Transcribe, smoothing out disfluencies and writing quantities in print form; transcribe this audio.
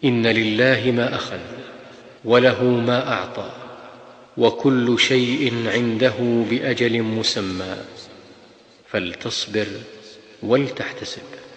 إن لله ما أخذ وله ما أعطى، وكل شيء عنده بأجل مسمى، فلتصبر ولتحتسب.